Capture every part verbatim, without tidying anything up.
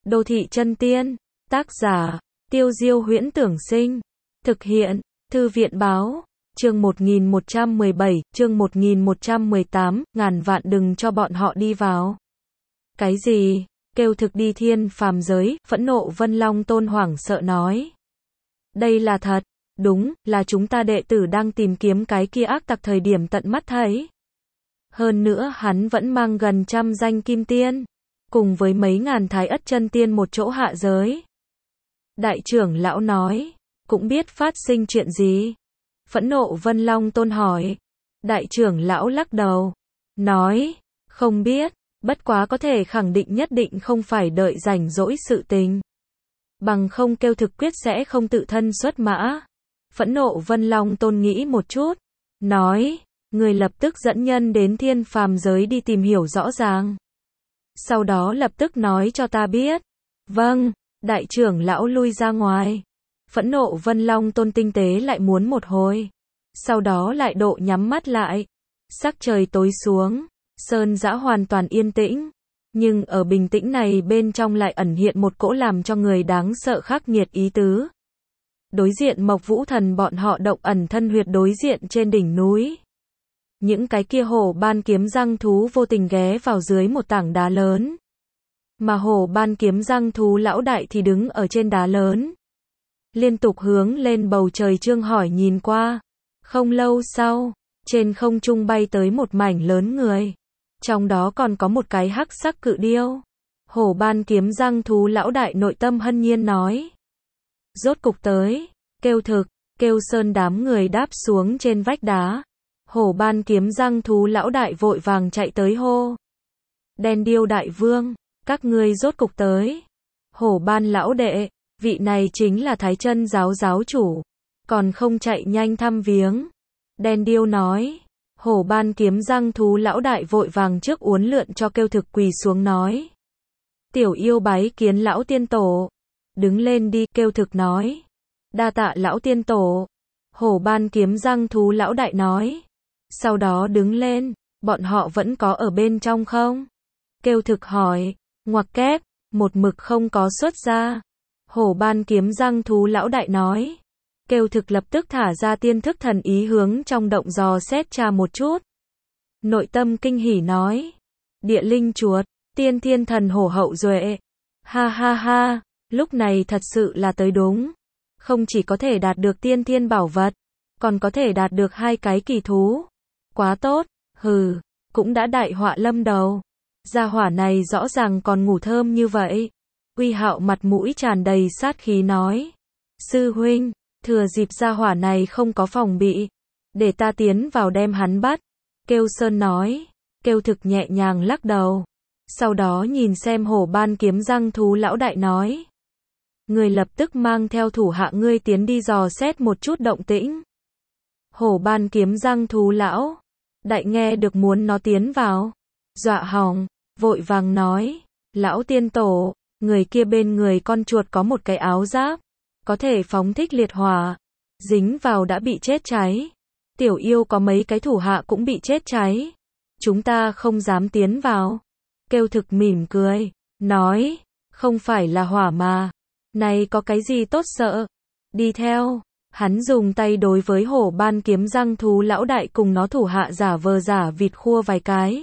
Đô thị chân tiên. Tác giả, Tiêu Diêu Huyễn Tưởng Sinh. Thực hiện, Thư viện Báo. Chương một nghìn một trăm mười bảy, chương một nghìn một trăm mười tám, ngàn vạn đừng cho bọn họ đi vào. Cái gì? Kêu thực đi thiên phàm giới, phẫn nộ Vân Long Tôn hoảng sợ nói. Đây là thật, đúng, là chúng ta đệ tử đang tìm kiếm cái kia ác tặc thời điểm tận mắt thấy. Hơn nữa hắn vẫn mang gần trăm danh kim tiên, cùng với mấy ngàn thái ất chân tiên một chỗ hạ giới. Đại trưởng lão nói, cũng biết phát sinh chuyện gì? Phẫn nộ Vân Long Tôn hỏi. Đại trưởng lão lắc đầu, nói, không biết, bất quá có thể khẳng định nhất định không phải đợi rảnh rỗi sự tình. Bằng không kêu thực quyết sẽ không tự thân xuất mã. Phẫn nộ Vân Long Tôn nghĩ một chút, nói, người lập tức dẫn nhân đến thiên phàm giới đi tìm hiểu rõ ràng. Sau đó lập tức nói cho ta biết. Vâng, đại trưởng lão lui ra ngoài. Phẫn nộ Vân Long Tôn tinh tế lại muốn một hồi. Sau đó lại độ nhắm mắt lại. Sắc trời tối xuống, sơn dã hoàn toàn yên tĩnh. Nhưng ở bình tĩnh này bên trong lại ẩn hiện một cỗ làm cho người đáng sợ khắc nghiệt ý tứ. Đối diện Mộc Vũ Thần bọn họ động ẩn thân huyệt đối diện trên đỉnh núi. Những cái kia hổ ban kiếm răng thú vô tình ghé vào dưới một tảng đá lớn. Mà hổ ban kiếm răng thú lão đại thì đứng ở trên đá lớn. Liên tục hướng lên bầu trời trương hỏi nhìn qua. Không lâu sau, trên không trung bay tới một mảnh lớn người. Trong đó còn có một cái hắc sắc cự điêu. Hổ ban kiếm răng thú lão đại nội tâm hân nhiên nói. Rốt cục tới, kêu thực, kêu sơn đám người đáp xuống trên vách đá. Hổ ban kiếm răng thú lão đại vội vàng chạy tới hô. Đen điêu đại vương, các ngươi rốt cục tới. Hổ ban lão đệ, vị này chính là Thái Chân giáo giáo chủ. Còn không chạy nhanh thăm viếng. Đen điêu nói. Hổ ban kiếm răng thú lão đại vội vàng trước uốn lượn cho kêu thực quỳ xuống nói. Tiểu yêu bái kiến lão tiên tổ. Đứng lên đi, kêu thực nói. Đa tạ lão tiên tổ. Hổ ban kiếm răng thú lão đại nói. Sau đó đứng lên, bọn họ vẫn có ở bên trong không? Kêu thực hỏi, ngoặc kép, một mực không có xuất ra. Hổ ban kiếm răng thú lão đại nói. Kêu thực lập tức thả ra tiên thức thần ý hướng trong động dò xét tra một chút. Nội tâm kinh hỉ nói. Địa linh chuột, tiên thiên thần hổ hậu duệ. Ha ha ha, lúc này thật sự là tới đúng. Không chỉ có thể đạt được tiên thiên bảo vật, còn có thể đạt được hai cái kỳ thú. Quá tốt, hừ, cũng đã đại họa lâm đầu. Gia hỏa này rõ ràng còn ngủ thơm như vậy. Uy Hạo mặt mũi tràn đầy sát khí nói. Sư huynh, thừa dịp gia hỏa này không có phòng bị. Để ta tiến vào đem hắn bắt. Kêu Sơn nói. Kêu thực nhẹ nhàng lắc đầu. Sau đó nhìn xem hổ ban kiếm răng thú lão đại nói. Người lập tức mang theo thủ hạ ngươi tiến đi dò xét một chút động tĩnh. Hổ ban kiếm răng thú lão đại nghe được muốn nó tiến vào. Dọa hỏng, vội vàng nói. Lão tiên tổ, người kia bên người con chuột có một cái áo giáp. Có thể phóng thích liệt hỏa. Dính vào đã bị chết cháy. Tiểu yêu có mấy cái thủ hạ cũng bị chết cháy. Chúng ta không dám tiến vào. Kêu thực mỉm cười. Nói, không phải là hỏa mà. Này có cái gì tốt sợ. Đi theo. Hắn dùng tay đối với hổ ban kiếm răng thú lão đại cùng nó thủ hạ giả vờ giả vịt khua vài cái.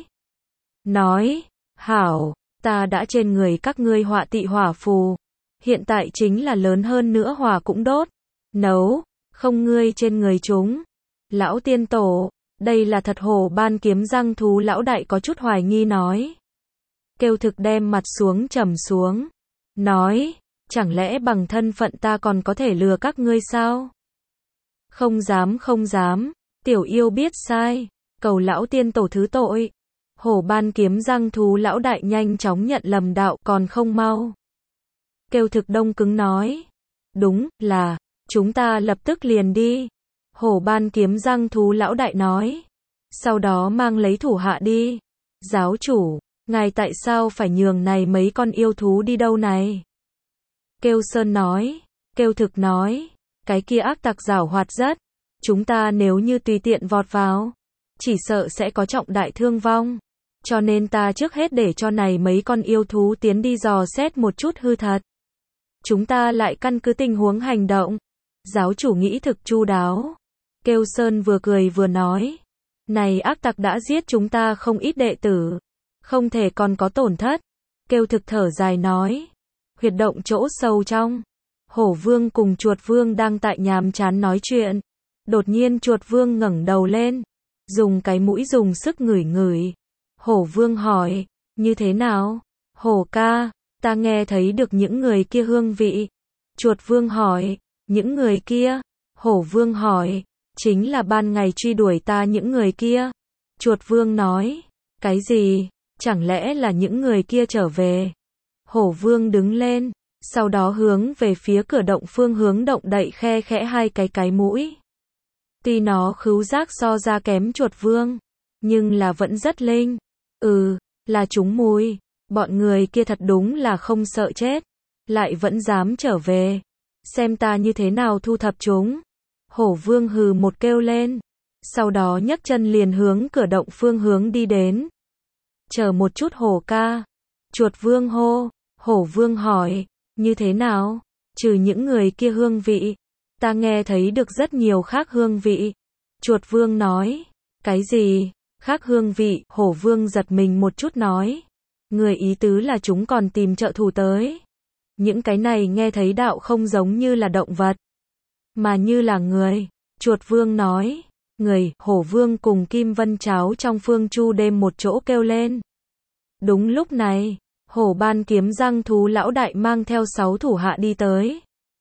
Nói, hảo, ta đã trên người các ngươi họa tị hỏa phù. Hiện tại chính là lớn hơn nữa hỏa cũng đốt. Nấu, không ngươi trên người chúng. Lão tiên tổ, đây là thật hổ ban kiếm răng thú lão đại có chút hoài nghi nói. Kêu thực đem mặt xuống trầm xuống. Nói, chẳng lẽ bằng thân phận ta còn có thể lừa các ngươi sao? Không dám không dám, tiểu yêu biết sai, cầu lão tiên tổ thứ tội. Hổ ban kiếm răng thú lão đại nhanh chóng nhận lầm đạo còn không mau. Kêu thực đông cứng nói. Đúng, là, chúng ta lập tức liền đi. Hổ ban kiếm răng thú lão đại nói. Sau đó mang lấy thủ hạ đi. Giáo chủ, ngài tại sao phải nhường này mấy con yêu thú đi đâu này? Kêu Sơn nói. Kêu thực nói. Cái kia ác tặc giảo hoạt rất. Chúng ta nếu như tùy tiện vọt vào, chỉ sợ sẽ có trọng đại thương vong. Cho nên ta trước hết để cho này mấy con yêu thú tiến đi dò xét một chút hư thật. Chúng ta lại căn cứ tình huống hành động. Giáo chủ nghĩ thực chu đáo. Kêu Sơn vừa cười vừa nói. Này ác tặc đã giết chúng ta không ít đệ tử. Không thể còn có tổn thất. Kêu thực thở dài nói. Huyệt động chỗ sâu trong. Hổ vương cùng chuột vương đang tại nhàm chán nói chuyện. Đột nhiên chuột vương ngẩng đầu lên. Dùng cái mũi dùng sức ngửi ngửi. Hổ vương hỏi. Như thế nào? Hổ ca, ta nghe thấy được những người kia hương vị. Chuột vương hỏi. Những người kia? Hổ vương hỏi. Chính là ban ngày truy đuổi ta những người kia. Chuột vương nói. Cái gì? Chẳng lẽ là những người kia trở về? Hổ vương đứng lên. Sau đó hướng về phía cửa động phương hướng động đậy khe khẽ hai cái cái mũi. Tuy nó khứu giác so ra kém chuột vương. Nhưng là vẫn rất linh. Ừ, là chúng mùi. Bọn người kia thật đúng là không sợ chết. Lại vẫn dám trở về. Xem ta như thế nào thu thập chúng. Hổ vương hừ một kêu lên. Sau đó nhấc chân liền hướng cửa động phương hướng đi đến. Chờ một chút hổ ca. Chuột vương hô. Hổ vương hỏi. Như thế nào? Trừ những người kia hương vị. Ta nghe thấy được rất nhiều khác hương vị. Chuột vương nói. Cái gì? Khác hương vị? Hổ vương giật mình một chút nói. Người ý tứ là chúng còn tìm trợ thủ tới. Những cái này nghe thấy đạo không giống như là động vật. Mà như là người. Chuột vương nói. Người, hổ vương cùng Kim Vân Cháo trong phương chu đêm một chỗ kêu lên. Đúng lúc này. Hổ ban kiếm răng thú lão đại mang theo sáu thủ hạ đi tới.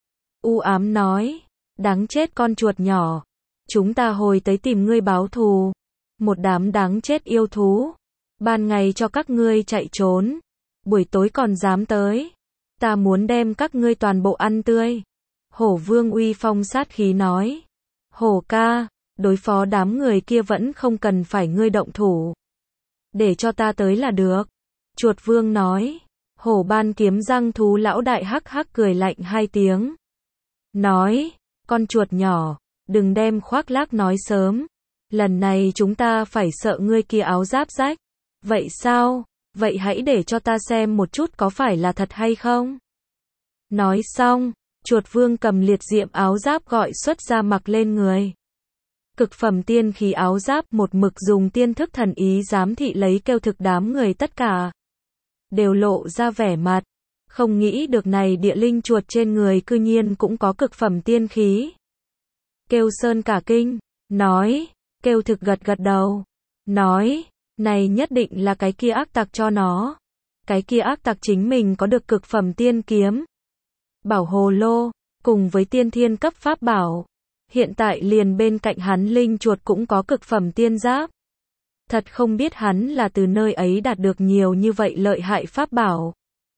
U ám nói. Đáng chết con chuột nhỏ. Chúng ta hồi tới tìm ngươi báo thù. Một đám đáng chết yêu thú. Ban ngày cho các ngươi chạy trốn. Buổi tối còn dám tới. Ta muốn đem các ngươi toàn bộ ăn tươi. Hổ vương uy phong sát khí nói. Hổ ca, đối phó đám người kia vẫn không cần phải ngươi động thủ. Để cho ta tới là được. Chuột vương nói. Hổ ban kiếm răng thú lão đại hắc hắc cười lạnh hai tiếng. Nói. Con chuột nhỏ. Đừng đem khoác lác nói sớm. Lần này chúng ta phải sợ ngươi kia áo giáp rách. Vậy sao? Vậy hãy để cho ta xem một chút có phải là thật hay không? Nói xong, chuột vương cầm liệt diệm áo giáp gọi xuất ra mặc lên người. Cực phẩm tiên khí áo giáp một mực dùng tiên thức thần ý giám thị lấy kêu thực đám người tất cả. Đều lộ ra vẻ mặt. Không nghĩ được này địa linh chuột trên người cư nhiên cũng có cực phẩm tiên khí. Kêu Sơn cả kinh. Nói. Kêu thực gật gật đầu. Nói. Này nhất định là cái kia ác tặc cho nó. Cái kia ác tặc chính mình có được cực phẩm tiên kiếm. Bảo hồ lô. Cùng với tiên thiên cấp pháp bảo. Hiện tại liền bên cạnh hắn linh chuột cũng có cực phẩm tiên giáp. Thật không biết hắn là từ nơi ấy đạt được nhiều như vậy lợi hại pháp bảo.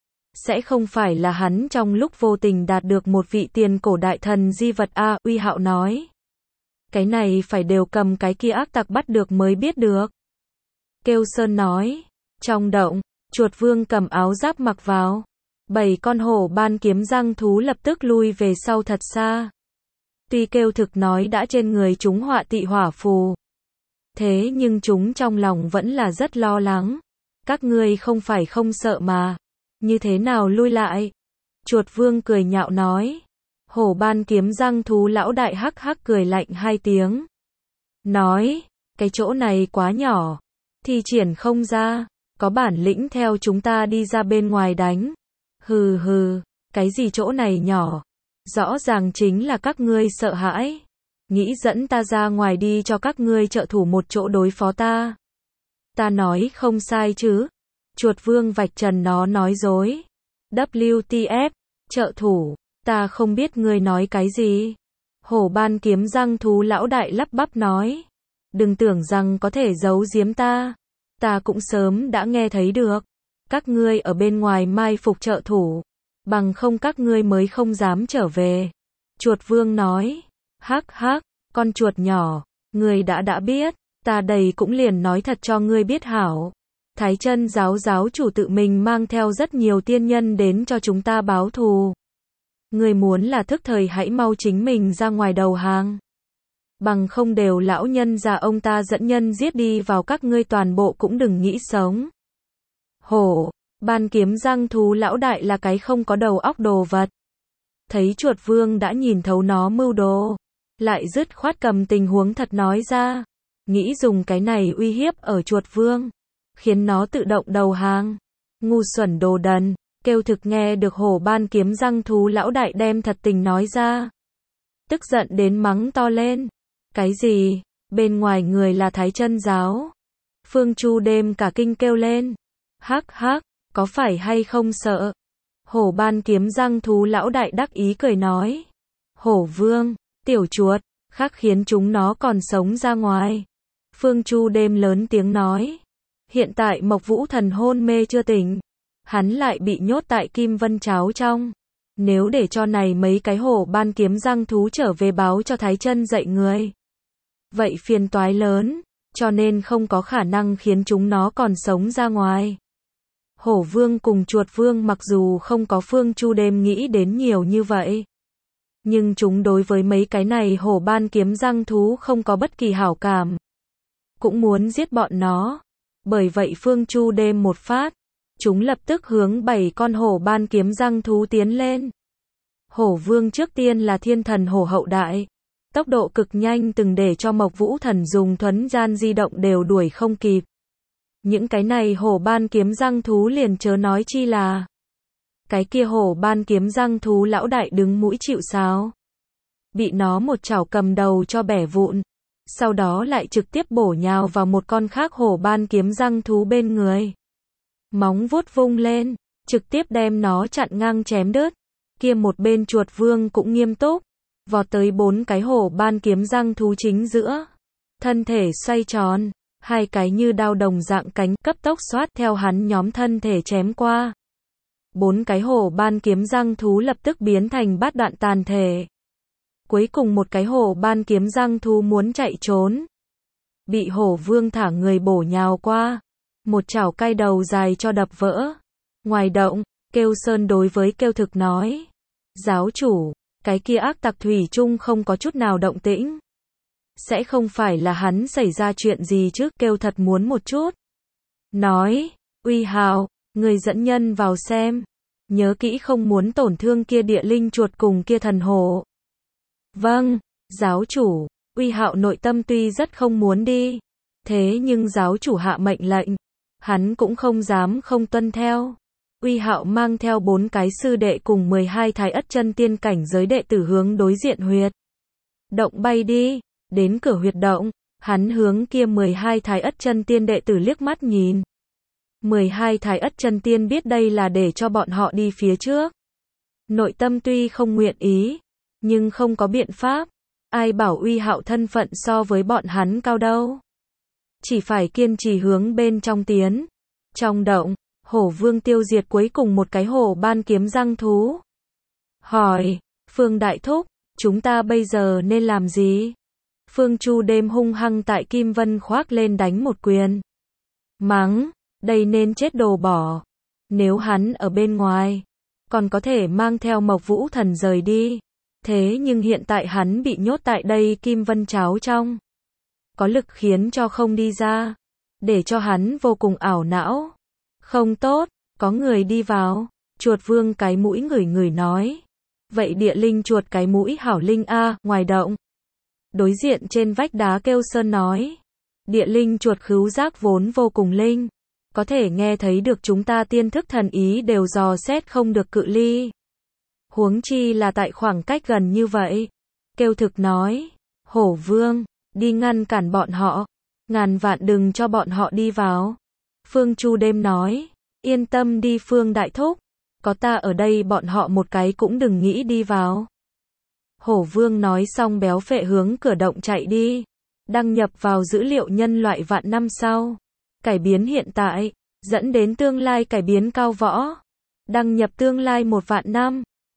Sẽ không phải là hắn trong lúc vô tình đạt được một vị tiền cổ đại thần di vật a, Uy Hạo nói. Cái này phải đều cầm cái kia ác tặc bắt được mới biết được. Kêu Sơn nói. Trong động, chuột vương cầm áo giáp mặc vào. Bảy con hổ ban kiếm răng thú lập tức lui về sau thật xa. Tuy kêu thực nói đã trên người chúng họa tị hỏa phù. Thế nhưng chúng trong lòng vẫn là rất lo lắng. Các ngươi không phải không sợ mà. Như thế nào lui lại? Chuột vương cười nhạo nói. Hổ ban kiếm răng thú lão đại hắc hắc cười lạnh hai tiếng. Nói, cái chỗ này quá nhỏ. Thi triển không ra. Có bản lĩnh theo chúng ta đi ra bên ngoài đánh. Hừ hừ, cái gì chỗ này nhỏ? Rõ ràng chính là các ngươi sợ hãi. Nghĩ dẫn ta ra ngoài đi cho các ngươi trợ thủ một chỗ đối phó ta. Ta nói không sai chứ. Chuột vương vạch trần nó nói dối. vê kép tê ép, trợ thủ, ta không biết ngươi nói cái gì. Hổ ban kiếm răng thú lão đại lắp bắp nói. Đừng tưởng rằng có thể giấu giếm ta. Ta cũng sớm đã nghe thấy được. Các ngươi ở bên ngoài mai phục trợ thủ. Bằng không các ngươi mới không dám trở về. Chuột vương nói. Hắc hắc, con chuột nhỏ. Ngươi đã đã biết. Ta đây cũng liền nói thật cho ngươi biết hảo. Thái Chân giáo giáo chủ tự mình mang theo rất nhiều tiên nhân đến cho chúng ta báo thù. Ngươi muốn là thức thời hãy mau chính mình ra ngoài đầu hàng. Bằng không đều lão nhân già ông ta dẫn nhân giết đi vào các ngươi toàn bộ cũng đừng nghĩ sống. Hổ, ban kiếm răng thú lão đại là cái không có đầu óc đồ vật. Thấy chuột vương đã nhìn thấu nó mưu đồ, lại dứt khoát cầm tình huống thật nói ra, nghĩ dùng cái này uy hiếp ở chuột vương, khiến nó tự động đầu hàng. Ngu xuẩn đồ đần, kêu thực nghe được hổ ban kiếm răng thú lão đại đem thật tình nói ra. Tức giận đến mắng to lên. Cái gì? Bên ngoài người là Thái Chân giáo. Phương Chu đêm cả kinh kêu lên. Hắc hắc, có phải hay không sợ? Hổ ban kiếm răng thú lão đại đắc ý cười nói. Hổ vương, tiểu chuột, khắc khiến chúng nó còn sống ra ngoài. Phương Chu đêm lớn tiếng nói. Hiện tại Mộc Vũ Thần hôn mê chưa tỉnh. Hắn lại bị nhốt tại Kim Vân Cháo trong. Nếu để cho này mấy cái hổ ban kiếm răng thú trở về báo cho Thái Chân dạy người, vậy phiền toái lớn, cho nên không có khả năng khiến chúng nó còn sống ra ngoài. Hổ vương cùng chuột vương mặc dù không có Phương Chu đêm nghĩ đến nhiều như vậy, nhưng chúng đối với mấy cái này hổ ban kiếm răng thú không có bất kỳ hảo cảm, cũng muốn giết bọn nó. Bởi vậy Phương Chu đêm một phát, chúng lập tức hướng bảy con hổ ban kiếm răng thú tiến lên. Hổ vương trước tiên là thiên thần hổ hậu đại, tốc độ cực nhanh từng để cho Mộc Vũ Thần dùng thuấn gian di động đều đuổi không kịp. Những cái này hổ ban kiếm răng thú liền chớ nói chi là. Cái kia hổ ban kiếm răng thú lão đại đứng mũi chịu sào. Bị nó một chảo cầm đầu cho bẻ vụn. Sau đó lại trực tiếp bổ nhào vào một con khác hổ ban kiếm răng thú bên người. Móng vuốt vung lên, trực tiếp đem nó chặn ngang chém đứt. Kia một bên chuột vương cũng nghiêm túc, vọt tới bốn cái hổ ban kiếm răng thú chính giữa. Thân thể xoay tròn, hai cái như đao đồng dạng cánh cấp tốc xoát theo hắn nhóm thân thể chém qua. Bốn cái hổ ban kiếm răng thú lập tức biến thành bát đoạn tàn thể. Cuối cùng một cái hổ ban kiếm răng thú muốn chạy trốn. Bị hổ vương thả người bổ nhào qua. Một chảo cay đầu dài cho đập vỡ. Ngoài động, Kêu Sơn đối với Kêu Thực nói. Giáo chủ, cái kia ác tặc thủy chung không có chút nào động tĩnh. Sẽ không phải là hắn xảy ra chuyện gì chứ? Kêu thật muốn một chút. Nói, Uy Hào, người dẫn nhân vào xem. Nhớ kỹ không muốn tổn thương kia địa linh chuột cùng kia thần hổ. Vâng, giáo chủ. Uy Hạo nội tâm tuy rất không muốn đi. Thế nhưng giáo chủ hạ mệnh lệnh. Hắn cũng không dám không tuân theo. Uy Hạo mang theo bốn cái sư đệ cùng mười hai thái ất chân tiên cảnh giới đệ tử hướng đối diện huyệt động bay đi. Đến cửa huyệt động, hắn hướng kia mười hai thái ất chân tiên đệ tử liếc mắt nhìn. mười hai thái ất chân tiên biết đây là để cho bọn họ đi phía trước. Nội tâm tuy không nguyện ý, nhưng không có biện pháp. Ai bảo Uy Hạo thân phận so với bọn hắn cao đâu. Chỉ phải kiên trì hướng bên trong tiến. Trong động, hổ vương tiêu diệt cuối cùng một cái hổ ban kiếm răng thú. Hỏi, Phương Đại Thúc, chúng ta bây giờ nên làm gì? Phương Chu đêm hung hăng tại Kim Vân khoác lên đánh một quyền. Mắng, đây nên chết đồ bỏ. Nếu hắn ở bên ngoài, còn có thể mang theo Mộc Vũ Thần rời đi. Thế nhưng hiện tại hắn bị nhốt tại đây Kim Vân Cháo trong. Có lực khiến cho không đi ra. Để cho hắn vô cùng ảo não. Không tốt, có người đi vào. Chuột vương cái mũi ngửi ngửi nói. Vậy địa linh chuột cái mũi hảo linh a, ngoài động. Đối diện trên vách đá Kêu Sơn nói. Địa linh chuột khứu giác vốn vô cùng linh. Có thể nghe thấy được chúng ta tiên thức thần ý đều dò xét không được cự ly. Huống chi là tại khoảng cách gần như vậy. Kêu Thực nói. Hổ vương, đi ngăn cản bọn họ. Ngàn vạn đừng cho bọn họ đi vào. Phương Chu đêm nói. Yên tâm đi Phương Đại Thúc. Có ta ở đây bọn họ một cái cũng đừng nghĩ đi vào. Hổ vương nói xong béo phệ hướng cửa động chạy đi. Đăng nhập vào dữ liệu nhân loại vạn năm sau. Cải biến hiện tại, dẫn đến tương lai cải biến cao võ. Đăng nhập tương lai một vạn năm.